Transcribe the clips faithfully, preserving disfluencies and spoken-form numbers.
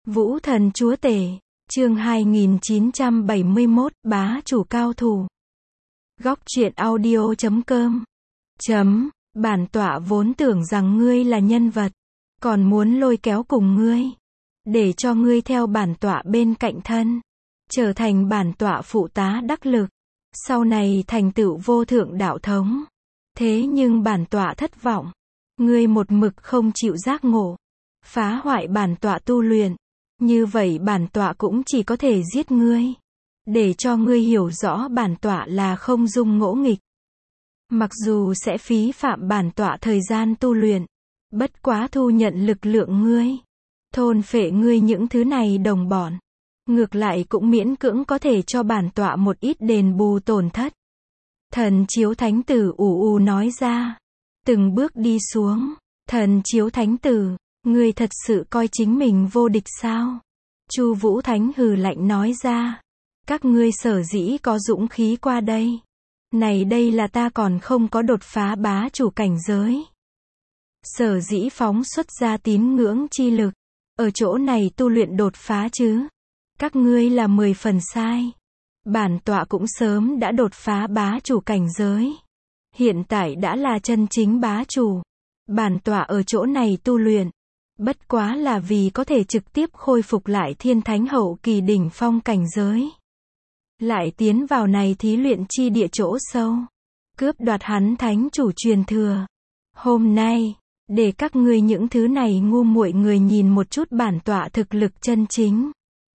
Vũ thần chúa tể, chương hai nghìn chín trăm bảy mươi mốt, bá chủ cao thủ. Góc truyện audio chấm com. Chấm, bản tọa vốn tưởng rằng ngươi là nhân vật, còn muốn lôi kéo cùng ngươi, để cho ngươi theo bản tọa bên cạnh thân, trở thành bản tọa phụ tá đắc lực, sau này thành tựu vô thượng đạo thống. Thế nhưng bản tọa thất vọng, ngươi một mực không chịu giác ngộ, phá hoại bản tọa tu luyện. Như vậy bản tọa cũng chỉ có thể giết ngươi, để cho ngươi hiểu rõ bản tọa là không dung ngỗ nghịch. Mặc dù sẽ phí phạm bản tọa thời gian tu luyện, bất quá thu nhận lực lượng ngươi, thôn phệ ngươi những thứ này đồng bọn, ngược lại cũng miễn cưỡng có thể cho bản tọa một ít đền bù tổn thất. Thần chiếu thánh tử ù ù nói ra, từng bước đi xuống. Thần chiếu thánh tử, ngươi thật sự coi chính mình vô địch sao? Chu Vũ Thánh hừ lạnh nói ra, các ngươi sở dĩ có dũng khí qua đây, này đây là ta còn không có đột phá bá chủ cảnh giới. Sở dĩ phóng xuất ra tín ngưỡng chi lực, ở chỗ này tu luyện đột phá chứ. Các ngươi là mười phần sai. Bản tọa cũng sớm đã đột phá bá chủ cảnh giới. Hiện tại đã là chân chính bá chủ. Bản tọa ở chỗ này tu luyện, bất quá là vì có thể trực tiếp khôi phục lại thiên thánh hậu kỳ đỉnh phong cảnh giới. Lại tiến vào này thí luyện chi địa chỗ sâu, cướp đoạt hắn thánh chủ truyền thừa. Hôm nay, để các ngươi những thứ này ngu muội người nhìn một chút bản tọa thực lực chân chính.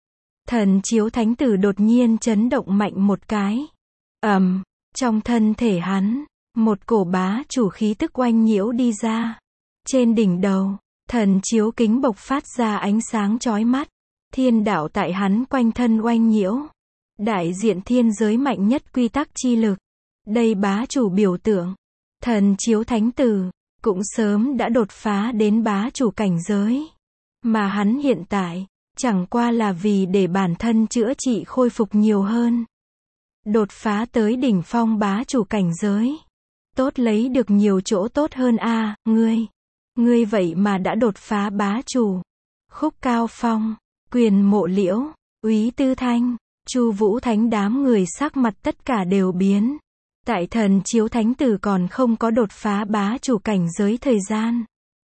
Thần chiếu thánh tử đột nhiên chấn động mạnh một cái. Ầm, um, trong thân thể hắn, một cổ bá chủ khí tức oanh nhiễu đi ra. Trên đỉnh đầu, thần chiếu kính bộc phát ra ánh sáng chói mắt. Thiên đạo tại hắn quanh thân oanh nhiễu. Đại diện thiên giới mạnh nhất quy tắc chi lực. Đây bá chủ biểu tượng. Thần chiếu thánh tử, cũng sớm đã đột phá đến bá chủ cảnh giới. Mà hắn hiện tại, chẳng qua là vì để bản thân chữa trị khôi phục nhiều hơn. Đột phá tới đỉnh phong bá chủ cảnh giới. Tốt lấy được nhiều chỗ tốt hơn a à, ngươi. Ngươi vậy mà đã đột phá bá chủ. Khúc Cao Phong, Quyền Mộ Liễu, Úy Tư Thanh, Chu Vũ Thánh đám người sắc mặt tất cả đều biến. Tại thần chiếu thánh tử còn không có đột phá bá chủ cảnh giới thời gian,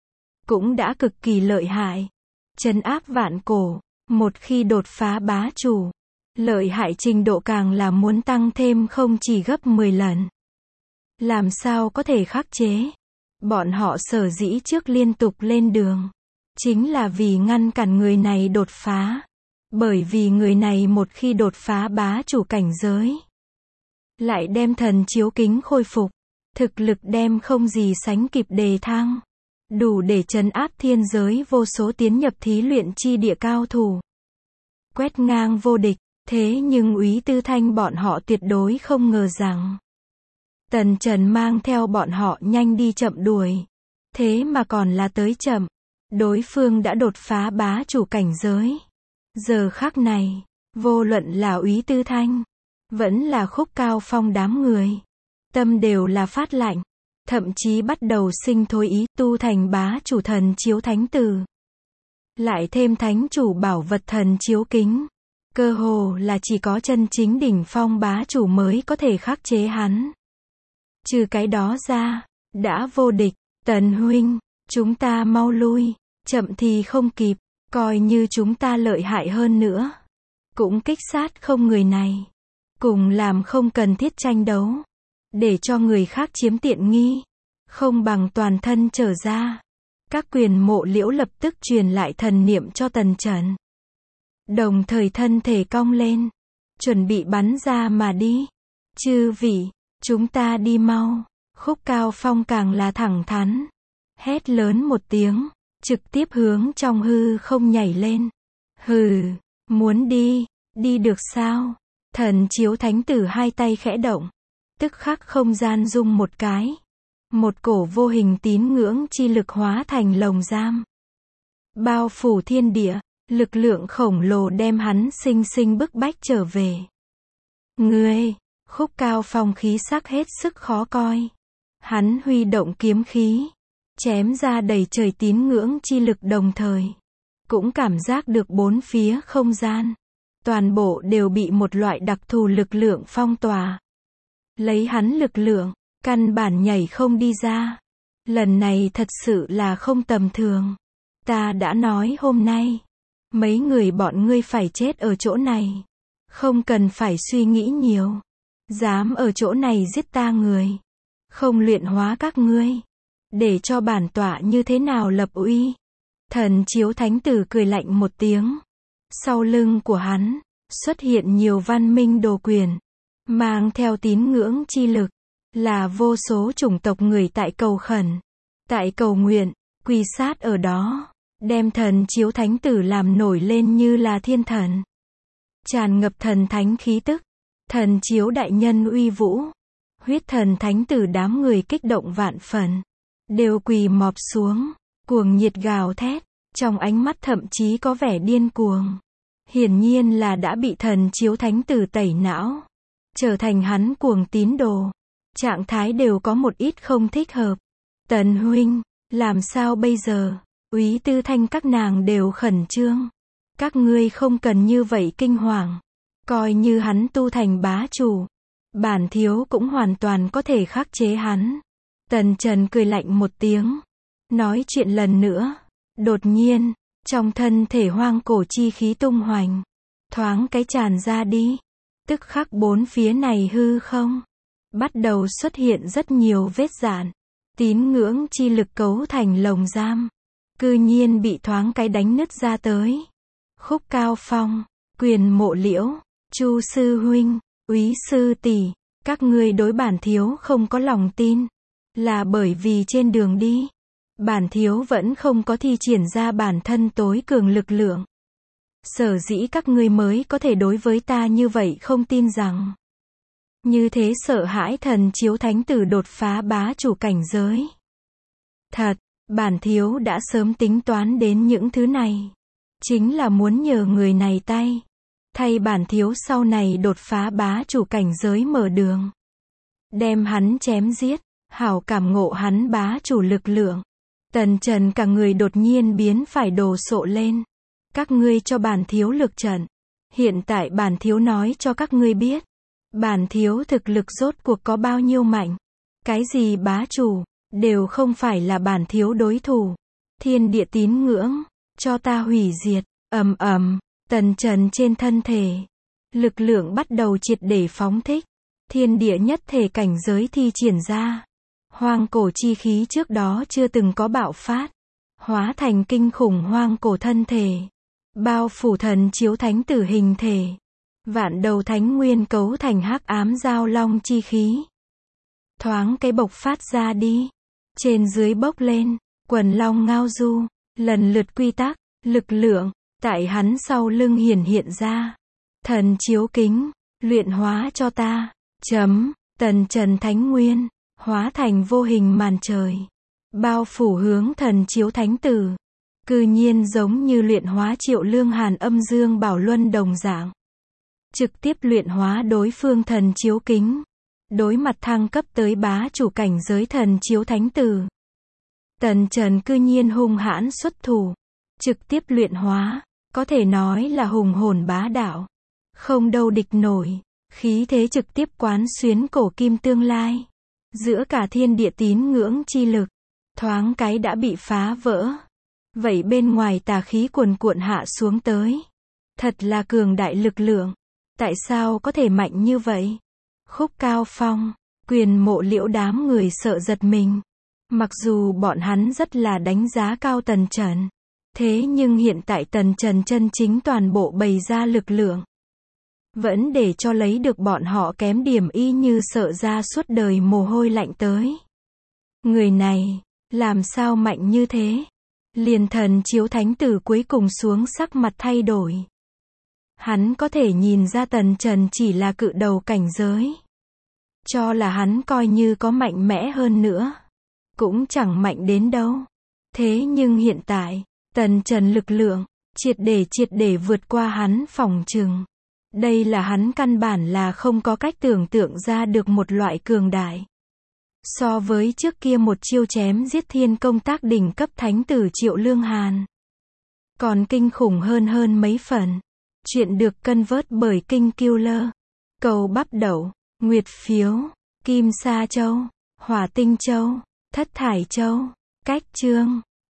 cũng đã cực kỳ lợi hại, trấn áp vạn cổ. Một khi đột phá bá chủ, lợi hại trình độ càng là muốn tăng thêm không chỉ gấp mười lần. Làm sao có thể khắc chế? Bọn họ sở dĩ trước liên tục lên đường, chính là vì ngăn cản người này đột phá. Bởi vì người này một khi đột phá bá chủ cảnh giới, lại đem thần chiếu kính khôi phục, thực lực đem không gì sánh kịp đề thăng, đủ để trấn áp thiên giới vô số tiến nhập thí luyện chi địa cao thủ, quét ngang vô địch. Thế nhưng Úy Tư Thanh bọn họ tuyệt đối không ngờ rằng Tần Trần mang theo bọn họ nhanh đi chậm đuổi, thế mà còn là tới chậm. Đối phương đã đột phá bá chủ cảnh giới. Giờ khắc này, vô luận là Úy Tư Thanh, vẫn là Khúc Cao Phong đám người, tâm đều là phát lạnh, thậm chí bắt đầu sinh thôi ý tu thành bá chủ thần chiếu thánh tử. Lại thêm thánh chủ bảo vật thần chiếu kính, cơ hồ là chỉ có chân chính đỉnh phong bá chủ mới có thể khắc chế hắn. Trừ cái đó ra, đã vô địch. Tần huynh, chúng ta mau lui, chậm thì không kịp, coi như chúng ta lợi hại hơn nữa, cũng kích sát không người này. Cùng làm không cần thiết tranh đấu, để cho người khác chiếm tiện nghi, không bằng toàn thân trở ra. Các Quyền Mộ Liễu lập tức truyền lại thần niệm cho Tần Trần. Đồng thời thân thể cong lên, chuẩn bị bắn ra mà đi. Chư vị, chúng ta đi mau. Khúc Cao Phong càng là thẳng thắn, hét lớn một tiếng, trực tiếp hướng trong hư không nhảy lên. Hừ, muốn đi, đi được sao? Thần chiếu thánh tử hai tay khẽ động, tức khắc không gian rung một cái. Một cổ vô hình tín ngưỡng chi lực hóa thành lồng giam, bao phủ thiên địa, lực lượng khổng lồ đem hắn sinh sinh bức bách trở về. Ngươi, Khúc Cao Phong khí sắc hết sức khó coi. Hắn huy động kiếm khí, chém ra đầy trời tín ngưỡng chi lực đồng thời. cũng cảm giác được bốn phía không gian. Toàn bộ đều bị một loại đặc thù lực lượng phong tỏa. Lấy hắn lực lượng, căn bản nhảy không đi ra. Lần này thật sự là không tầm thường. Ta đã nói hôm nay, mấy người bọn ngươi phải chết ở chỗ này. Không cần phải suy nghĩ nhiều. Dám ở chỗ này giết ta người. Không luyện hóa các ngươi. Để cho bản tọa như thế nào lập uy. Thần chiếu thánh tử cười lạnh một tiếng. Sau lưng của hắn, xuất hiện nhiều văn minh đồ quyền. Mang theo tín ngưỡng chi lực. Là vô số chủng tộc người tại cầu khẩn. Tại cầu nguyện, quỳ sát ở đó. Đem thần chiếu thánh tử làm nổi lên như là thiên thần. Tràn ngập thần thánh khí tức. Thần chiếu đại nhân uy vũ. Huyết thần thánh tử đám người kích động vạn phần. Đều quỳ mọp xuống. Cuồng nhiệt gào thét. Trong ánh mắt thậm chí có vẻ điên cuồng. Hiển nhiên là đã bị thần chiếu thánh tử tẩy não. Trở thành hắn cuồng tín đồ. Trạng thái đều có một ít không thích hợp. Tần huynh, làm sao bây giờ? Úy Tư Thanh các nàng đều khẩn trương. Các ngươi không cần như vậy kinh hoàng. Coi như hắn tu thành bá chủ. Bản thiếu cũng hoàn toàn có thể khắc chế hắn. Tần Trần cười lạnh một tiếng. Nói chuyện lần nữa. Đột nhiên, trong thân thể hoang cổ chi khí tung hoành. Thoáng cái tràn ra đi. Tức khắc bốn phía này hư không. Bắt đầu xuất hiện rất nhiều vết dạn. Tín ngưỡng chi lực cấu thành lồng giam. Cư nhiên bị thoáng cái đánh nứt ra tới. Khúc Cao Phong, Quyền Mộ Liễu, Chu sư huynh, Úy sư tỷ, các ngươi đối bản thiếu không có lòng tin. Là bởi vì trên đường đi, bản thiếu vẫn không có thi triển ra bản thân tối cường lực lượng. Sở dĩ các ngươi mới có thể đối với ta như vậy không tin rằng. Như thế sợ hãi thần chiếu thánh tử đột phá bá chủ cảnh giới. Thật, bản thiếu đã sớm tính toán đến những thứ này. Chính là muốn nhờ người này tay. Thay bản thiếu sau này đột phá bá chủ cảnh giới mở đường. Đem hắn chém giết. Hảo cảm ngộ hắn bá chủ lực lượng. Tần Trần cả người đột nhiên biến phải đồ sộ lên. Các ngươi cho bản thiếu lực trận. Hiện tại bản thiếu nói cho các ngươi biết. Bản thiếu thực lực rốt cuộc có bao nhiêu mạnh. Cái gì bá chủ, đều không phải là bản thiếu đối thủ. Thiên địa tín ngưỡng, cho ta hủy diệt, ầm ầm, Tần Trần trên thân thể. Lực lượng bắt đầu triệt để phóng thích. Thiên địa nhất thể cảnh giới thi triển ra. Hoang cổ chi khí trước đó chưa từng có bạo phát. Hóa thành kinh khủng hoang cổ thân thể. Bao phủ thần chiếu thánh tử hình thể. Vạn đầu thánh nguyên cấu thành hắc ám giao long chi khí. Thoáng cái bộc phát ra đi. Trên dưới bốc lên. Quần long ngao du. Lần lượt quy tắc, lực lượng. Tại hắn sau lưng hiển hiện ra. Thần chiếu kính. Luyện hóa cho ta. Chấm. Tần Trần thánh nguyên. Hóa thành vô hình màn trời. Bao phủ hướng thần chiếu thánh tử. Cư nhiên giống như luyện hóa Triệu Lương Hàn âm dương bảo luân đồng dạng. Trực tiếp luyện hóa đối phương thần chiếu kính. Đối mặt thăng cấp tới bá chủ cảnh giới thần chiếu thánh tử. Tần Trần cư nhiên hung hãn xuất thủ. Trực tiếp luyện hóa. Có thể nói là hùng hồn bá đạo. Không đâu địch nổi. Khí thế trực tiếp quán xuyến cổ kim tương lai. Giữa cả thiên địa tín ngưỡng chi lực. Thoáng cái đã bị phá vỡ. Vậy bên ngoài tà khí cuồn cuộn hạ xuống tới. Thật là cường đại lực lượng. Tại sao có thể mạnh như vậy? Khúc Cao Phong, Quyền Mộ Liễu đám người sợ giật mình. Mặc dù bọn hắn rất là đánh giá cao Tần Trần. Thế nhưng hiện tại Tần Trần chân chính toàn bộ bày ra lực lượng. Vẫn để cho lấy được bọn họ kém điểm y như sợ ra suốt đời mồ hôi lạnh tới. Người này, làm sao mạnh như thế? Liền thần chiếu thánh tử cuối cùng xuống sắc mặt thay đổi. Hắn có thể nhìn ra Tần Trần chỉ là cự đầu cảnh giới. Cho là hắn coi như có mạnh mẽ hơn nữa. Cũng chẳng mạnh đến đâu. Thế nhưng hiện tại, Tần Trần lực lượng, triệt để triệt để vượt qua hắn phỏng chừng. Đây là hắn căn bản là không có cách tưởng tượng ra được một loại cường đại. So với trước kia một chiêu chém giết thiên công tác đỉnh cấp thánh tử Triệu Lương Hàn. còn kinh khủng hơn hơn mấy phần. Chuyện được cân vớt bởi King Killer. Cầu Bắp Đậu, Nguyệt Phiếu, Kim Sa Châu, Hỏa Tinh Châu, Thất Thải Châu, Cách Chương.